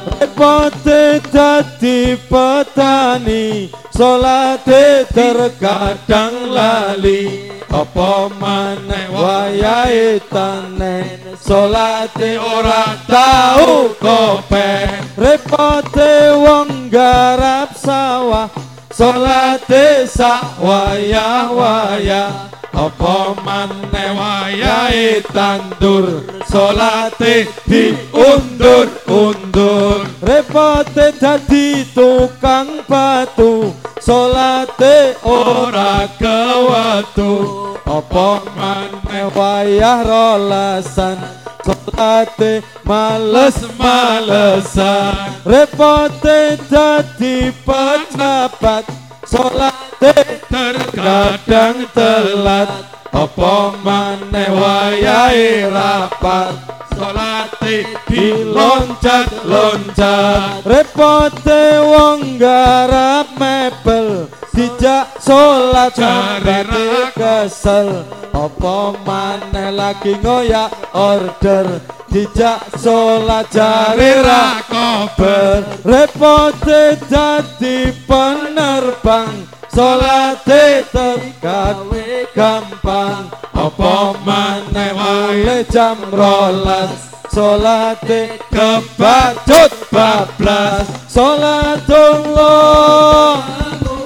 repote dadi petani salate terkadang lali apa maneh wayahe tanen salate ora tau kopen repote wong garap sawah salate sak wayah-wayah apa maneh wayahe tandur salate diundur-undur repote dadi tukang batu salate ora kewetu apa maneh wayah rolasan salate males-malesan repote dadi pejabat salate terkadang telat apa maneh wayahe rapat salate diloncat-loncat repote wong garap mebel dijak salat jare kesel apa maneh lagi ngoyak order dijak salat jare ra kober repote dadi penerbang salate tergawe gampang apa maneh wae jam 12 salate kebacut bablas salatullah